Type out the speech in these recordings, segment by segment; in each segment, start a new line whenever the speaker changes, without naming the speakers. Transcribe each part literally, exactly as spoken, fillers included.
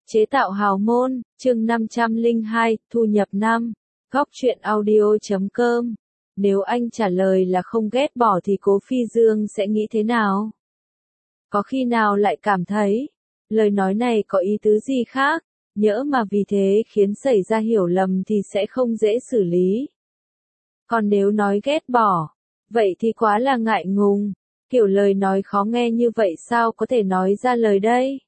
Chế tạo hào môn, chương năm trăm lẻ hai, thu nhập năm. Góc truyện audio chấm com. Nếu anh trả lời là không ghét bỏ thì Cố Phi Dương sẽ nghĩ thế nào? Có khi nào lại cảm thấy, lời nói này có ý tứ gì khác, nhỡ mà vì thế khiến xảy ra hiểu lầm thì sẽ không dễ xử lý. Còn nếu nói ghét bỏ, vậy thì quá là ngại ngùng, kiểu lời nói khó nghe như vậy sao có thể nói ra lời đây?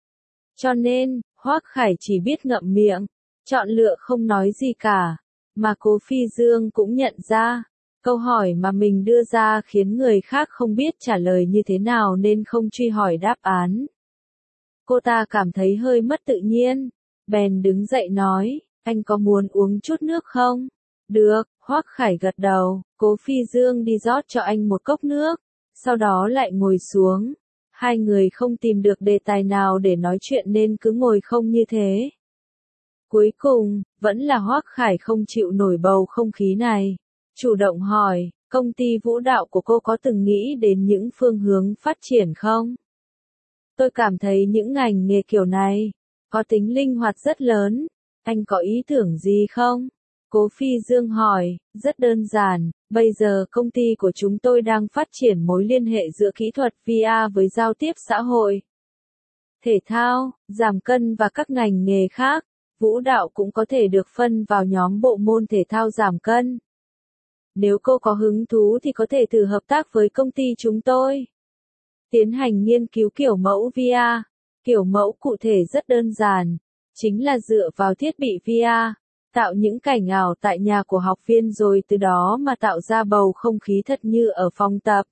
Cho nên, Hoắc Khải chỉ biết ngậm miệng, chọn lựa không nói gì cả, mà Cố Phi Dương cũng nhận ra, câu hỏi mà mình đưa ra khiến người khác không biết trả lời như thế nào nên không truy hỏi đáp án. Cô ta cảm thấy hơi mất tự nhiên, bèn đứng dậy nói, anh có muốn uống chút nước không? Được, Hoắc Khải gật đầu, Cố Phi Dương đi rót cho anh một cốc nước, sau đó lại ngồi xuống. Hai người không tìm được đề tài nào để nói chuyện nên cứ ngồi không như thế. Cuối cùng, vẫn là Hoắc Khải không chịu nổi bầu không khí này. Chủ động hỏi, công ty vũ đạo của cô có từng nghĩ đến những phương hướng phát triển không? Tôi cảm thấy những ngành nghề kiểu này, có tính linh hoạt rất lớn. Anh có ý tưởng gì không? Cố Phi Dương hỏi, rất đơn giản, bây giờ công ty của chúng tôi đang phát triển mối liên hệ giữa kỹ thuật vê rờ với giao tiếp xã hội, thể thao, giảm cân và các ngành nghề khác. Vũ đạo cũng có thể được phân vào nhóm bộ môn thể thao giảm cân. Nếu cô có hứng thú thì có thể thử hợp tác với công ty chúng tôi. Tiến hành nghiên cứu kiểu mẫu vê rờ. Kiểu mẫu cụ thể rất đơn giản, chính là dựa vào thiết bị vê rờ. Tạo những cảnh ảo tại nhà của học viên rồi từ đó mà tạo ra bầu không khí thật như ở phòng tập.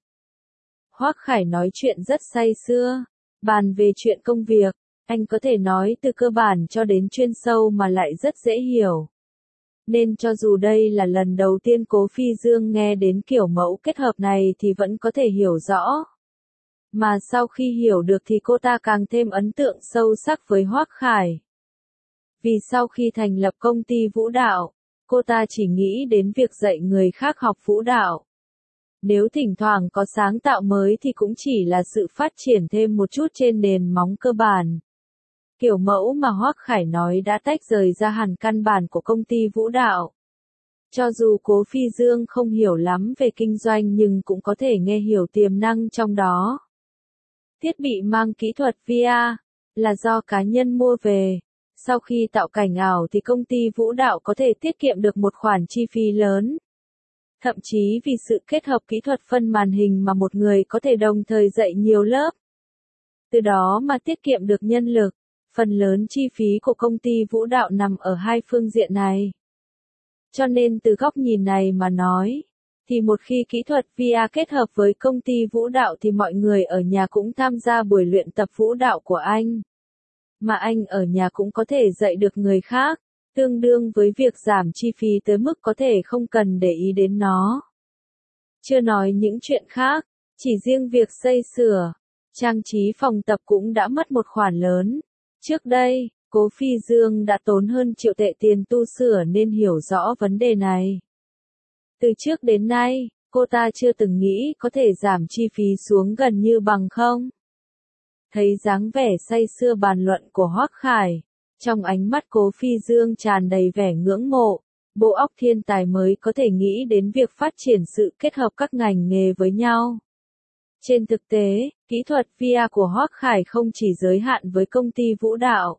Hoắc Khải nói chuyện rất say sưa, bàn về chuyện công việc, anh có thể nói từ cơ bản cho đến chuyên sâu mà lại rất dễ hiểu. Nên cho dù đây là lần đầu tiên Cố Phi Dương nghe đến kiểu mẫu kết hợp này thì vẫn có thể hiểu rõ. Mà sau khi hiểu được thì cô ta càng thêm ấn tượng sâu sắc với Hoắc Khải. Vì sau khi thành lập công ty vũ đạo, cô ta chỉ nghĩ đến việc dạy người khác học vũ đạo. Nếu thỉnh thoảng có sáng tạo mới thì cũng chỉ là sự phát triển thêm một chút trên nền móng cơ bản. Kiểu mẫu mà Hoắc Khải nói đã tách rời ra hẳn căn bản của công ty vũ đạo. Cho dù Cố Phi Dương không hiểu lắm về kinh doanh nhưng cũng có thể nghe hiểu tiềm năng trong đó. Thiết bị mang kỹ thuật vê rờ là do cá nhân mua về. Sau khi tạo cảnh ảo thì công ty vũ đạo có thể tiết kiệm được một khoản chi phí lớn. Thậm chí vì sự kết hợp kỹ thuật phân màn hình mà một người có thể đồng thời dạy nhiều lớp. Từ đó mà tiết kiệm được nhân lực, phần lớn chi phí của công ty vũ đạo nằm ở hai phương diện này. Cho nên từ góc nhìn này mà nói, thì một khi kỹ thuật vê rờ kết hợp với công ty vũ đạo thì mọi người ở nhà cũng tham gia buổi luyện tập vũ đạo của anh. Mà anh ở nhà cũng có thể dạy được người khác, tương đương với việc giảm chi phí tới mức có thể không cần để ý đến nó. Chưa nói những chuyện khác, chỉ riêng việc xây sửa, trang trí phòng tập cũng đã mất một khoản lớn. Trước đây, Cố Phi Dương đã tốn hơn triệu tệ tiền tu sửa nên hiểu rõ vấn đề này. Từ trước đến nay, cô ta chưa từng nghĩ có thể giảm chi phí xuống gần như bằng không. Thấy dáng vẻ say sưa bàn luận của Hoắc Khải, trong ánh mắt Cố Phi Dương tràn đầy vẻ ngưỡng mộ, bộ óc thiên tài mới có thể nghĩ đến việc phát triển sự kết hợp các ngành nghề với nhau. Trên thực tế, kỹ thuật vê rờ của Hoắc Khải không chỉ giới hạn với công ty vũ đạo,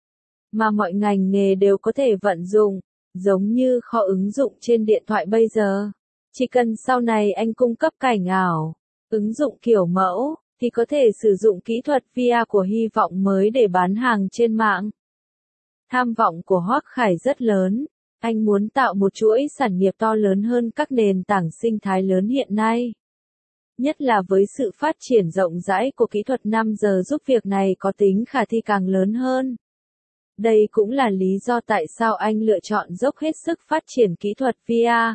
mà mọi ngành nghề đều có thể vận dụng, giống như kho ứng dụng trên điện thoại bây giờ. Chỉ cần sau này anh cung cấp cảnh ảo, ứng dụng kiểu mẫu, thì có thể sử dụng kỹ thuật vê rờ của hy vọng mới để bán hàng trên mạng. Tham vọng của Hoắc Khải rất lớn, anh muốn tạo một chuỗi sản nghiệp to lớn hơn các nền tảng sinh thái lớn hiện nay. Nhất là với sự phát triển rộng rãi của kỹ thuật năm giờ giúp việc này có tính khả thi càng lớn hơn. Đây cũng là lý do tại sao anh lựa chọn dốc hết sức phát triển kỹ thuật vê rờ.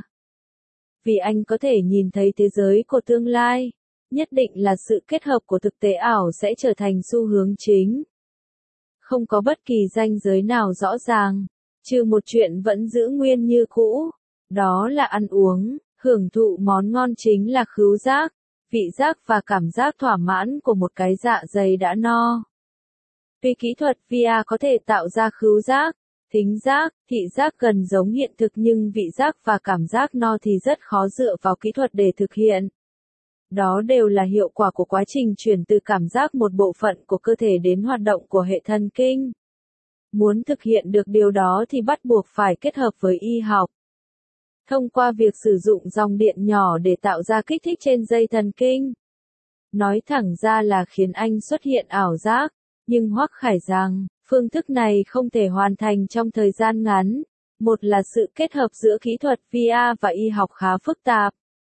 Vì anh có thể nhìn thấy thế giới của tương lai. Nhất định là sự kết hợp của thực tế ảo sẽ trở thành xu hướng chính. Không có bất kỳ ranh giới nào rõ ràng, trừ một chuyện vẫn giữ nguyên như cũ, đó là ăn uống, hưởng thụ món ngon chính là khứu giác, vị giác và cảm giác thỏa mãn của một cái dạ dày đã no. Vì kỹ thuật vê rờ có thể tạo ra khứu giác, thính giác, thị giác gần giống hiện thực nhưng vị giác và cảm giác no thì rất khó dựa vào kỹ thuật để thực hiện. Đó đều là hiệu quả của quá trình chuyển từ cảm giác một bộ phận của cơ thể đến hoạt động của hệ thần kinh. Muốn thực hiện được điều đó thì bắt buộc phải kết hợp với y học. Thông qua việc sử dụng dòng điện nhỏ để tạo ra kích thích trên dây thần kinh. Nói thẳng ra là khiến anh xuất hiện ảo giác, nhưng Hoắc Khải rằng, phương thức này không thể hoàn thành trong thời gian ngắn. Một là sự kết hợp giữa kỹ thuật vê rờ và y học khá phức tạp.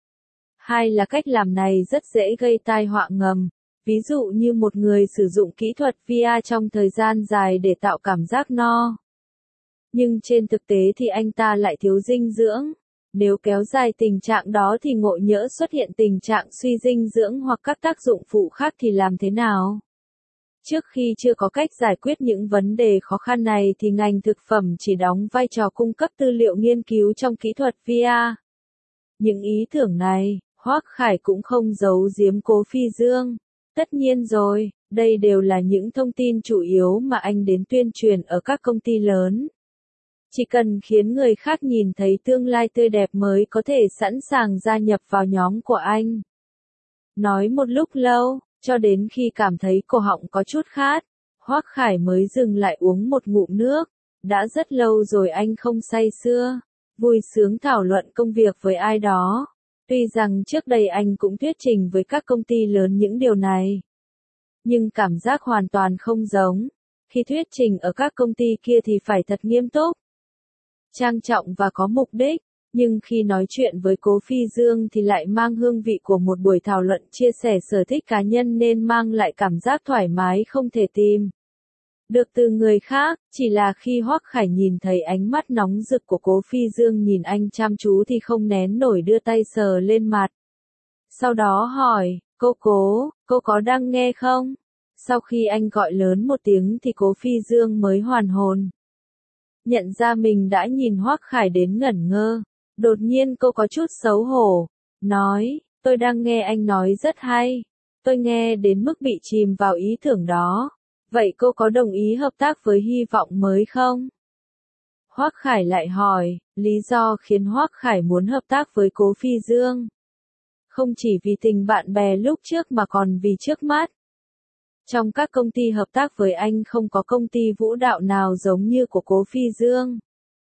Hai là cách làm này rất dễ gây tai họa ngầm. Ví dụ như một người sử dụng kỹ thuật vê rờ trong thời gian dài để tạo cảm giác no. Nhưng trên thực tế thì anh ta lại thiếu dinh dưỡng. Nếu kéo dài tình trạng đó thì ngộ nhỡ xuất hiện tình trạng suy dinh dưỡng hoặc các tác dụng phụ khác thì làm thế nào? Trước khi chưa có cách giải quyết những vấn đề khó khăn này thì ngành thực phẩm chỉ đóng vai trò cung cấp tư liệu nghiên cứu trong kỹ thuật vê rờ. Những ý tưởng này, Hoắc Khải cũng không giấu giếm Cố Phi Dương. Tất nhiên rồi, đây đều là những thông tin chủ yếu mà anh đến tuyên truyền ở các công ty lớn. Chỉ cần khiến người khác nhìn thấy tương lai tươi đẹp mới có thể sẵn sàng gia nhập vào nhóm của anh. Nói một lúc lâu, cho đến khi cảm thấy cổ họng có chút khát, Hoắc Khải mới dừng lại uống một ngụm nước. Đã rất lâu rồi anh không say sưa, vui sướng thảo luận công việc với ai đó. Tuy rằng trước đây anh cũng thuyết trình với các công ty lớn những điều này. Nhưng cảm giác hoàn toàn không giống. Khi thuyết trình ở các công ty kia thì phải thật nghiêm túc, trang trọng và có mục đích. Nhưng khi nói chuyện với Cố Phi Dương thì lại mang hương vị của một buổi thảo luận chia sẻ sở thích cá nhân nên mang lại cảm giác thoải mái không thể tìm được từ người khác. Chỉ là khi Hoắc Khải nhìn thấy ánh mắt nóng rực của Cố Phi Dương nhìn anh chăm chú thì không nén nổi đưa tay sờ lên mặt. Sau đó hỏi, cô Cố, cô có đang nghe không? Sau khi anh gọi lớn một tiếng thì Cố Phi Dương mới hoàn hồn. Nhận ra mình đã nhìn Hoắc Khải đến ngẩn ngơ. Đột nhiên cô có chút xấu hổ, nói, tôi đang nghe anh nói rất hay. Tôi nghe đến mức bị chìm vào ý tưởng đó. Vậy cô có đồng ý hợp tác với Hy vọng mới không? Hoắc Khải lại hỏi, lý do khiến Hoắc Khải muốn hợp tác với Cố Phi Dương. Không chỉ vì tình bạn bè lúc trước mà còn vì trước mắt. Trong các công ty hợp tác với anh không có công ty vũ đạo nào giống như của Cố Phi Dương.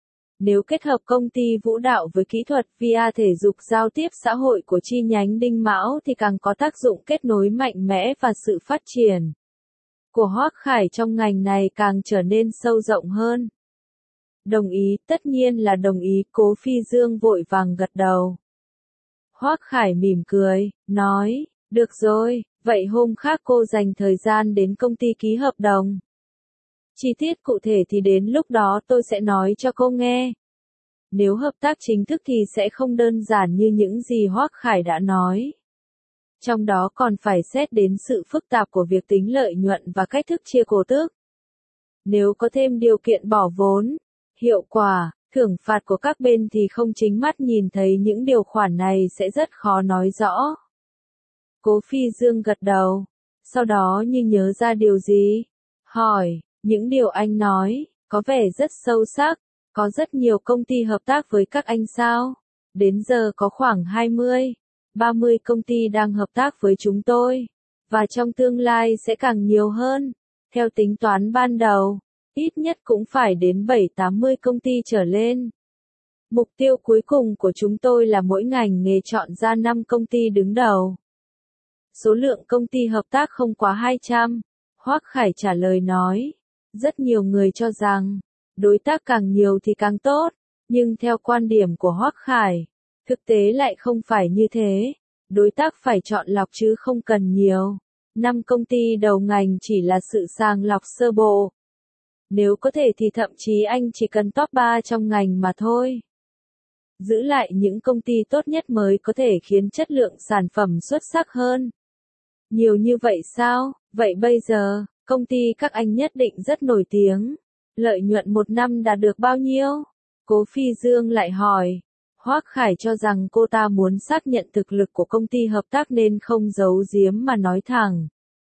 Nếu kết hợp công ty vũ đạo với kỹ thuật vê rờ thể dục giao tiếp xã hội của chi nhánh Đinh Mão thì càng có tác dụng kết nối mạnh mẽ và sự phát triển của Hoắc Khải trong ngành này càng trở nên sâu rộng hơn. Đồng ý, tất nhiên là đồng ý, Cố Phi Dương vội vàng gật đầu. Hoắc Khải mỉm cười, nói, được rồi, vậy hôm khác cô dành thời gian đến công ty ký hợp đồng. Chi tiết cụ thể thì đến lúc đó tôi sẽ nói cho cô nghe. Nếu hợp tác chính thức thì sẽ không đơn giản như những gì Hoắc Khải đã nói. Trong đó còn phải xét đến sự phức tạp của việc tính lợi nhuận và cách thức chia cổ tức. Nếu có thêm điều kiện bỏ vốn, hiệu quả, thưởng phạt của các bên thì không chính mắt nhìn thấy những điều khoản này sẽ rất khó nói rõ. Cố Phi Dương gật đầu, sau đó như nhớ ra điều gì, hỏi, những điều anh nói, có vẻ rất sâu sắc, có rất nhiều công ty hợp tác với các anh sao? Đến giờ có khoảng hai mươi, ba mươi công ty đang hợp tác với chúng tôi, và trong tương lai sẽ càng nhiều hơn. Theo tính toán ban đầu, ít nhất cũng phải đến bảy tám mươi công ty trở lên. Mục tiêu cuối cùng của chúng tôi là mỗi ngành nghề chọn ra năm công ty đứng đầu. Số lượng công ty hợp tác không quá hai trăm, Hoắc Khải trả lời nói. Rất nhiều người cho rằng, đối tác càng nhiều thì càng tốt, nhưng theo quan điểm của Hoắc Khải, thực tế lại không phải như thế. Đối tác phải chọn lọc chứ không cần nhiều. Năm công ty đầu ngành chỉ là sự sàng lọc sơ bộ. Nếu có thể thì thậm chí anh chỉ cần top ba trong ngành mà thôi. Giữ lại những công ty tốt nhất mới có thể khiến chất lượng sản phẩm xuất sắc hơn. Nhiều như vậy sao? Vậy bây giờ, công ty các anh nhất định rất nổi tiếng. Lợi nhuận một năm đạt được bao nhiêu? Cố Phi Dương lại hỏi. Hoắc Khải cho rằng cô ta muốn xác nhận thực lực của công ty hợp tác nên không giấu giếm mà nói thẳng.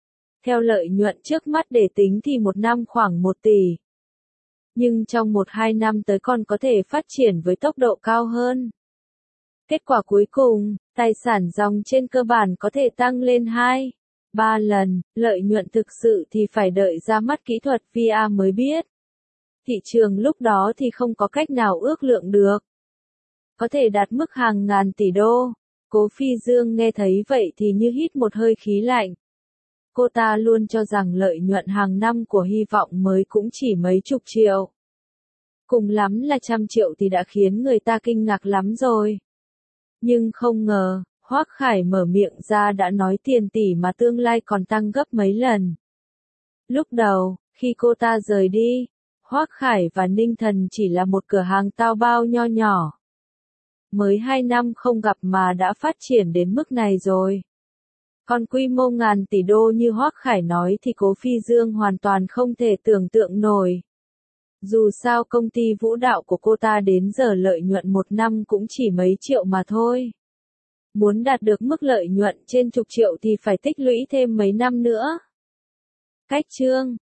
Theo lợi nhuận trước mắt để tính thì một năm khoảng một tỷ. Nhưng trong một hai năm tới còn có thể phát triển với tốc độ cao hơn. Kết quả cuối cùng, tài sản dòng trên cơ bản có thể tăng lên hai, ba lần, lợi nhuận thực sự thì phải đợi ra mắt kỹ thuật vê rờ mới biết. Thị trường lúc đó thì không có cách nào ước lượng được. Có thể đạt mức hàng ngàn tỷ đô. Cố Phi Dương nghe thấy vậy thì như hít một hơi khí lạnh. Cô ta luôn cho rằng lợi nhuận hàng năm của Hy vọng mới cũng chỉ mấy chục triệu. Cùng lắm là trăm triệu thì đã khiến người ta kinh ngạc lắm rồi. Nhưng không ngờ, Hoắc Khải mở miệng ra đã nói tiền tỷ mà tương lai còn tăng gấp mấy lần. Lúc đầu, khi cô ta rời đi, Hoắc Khải và Ninh Thần chỉ là một cửa hàng tao bao nho nhỏ. Mới hai năm không gặp mà đã phát triển đến mức này rồi. Còn quy mô ngàn tỷ đô như Hoắc Khải nói thì Cố Phi Dương hoàn toàn không thể tưởng tượng nổi. Dù sao công ty vũ đạo của cô ta đến giờ lợi nhuận một năm cũng chỉ mấy triệu mà thôi. Muốn đạt được mức lợi nhuận trên chục triệu thì phải tích lũy thêm mấy năm nữa. Cách chương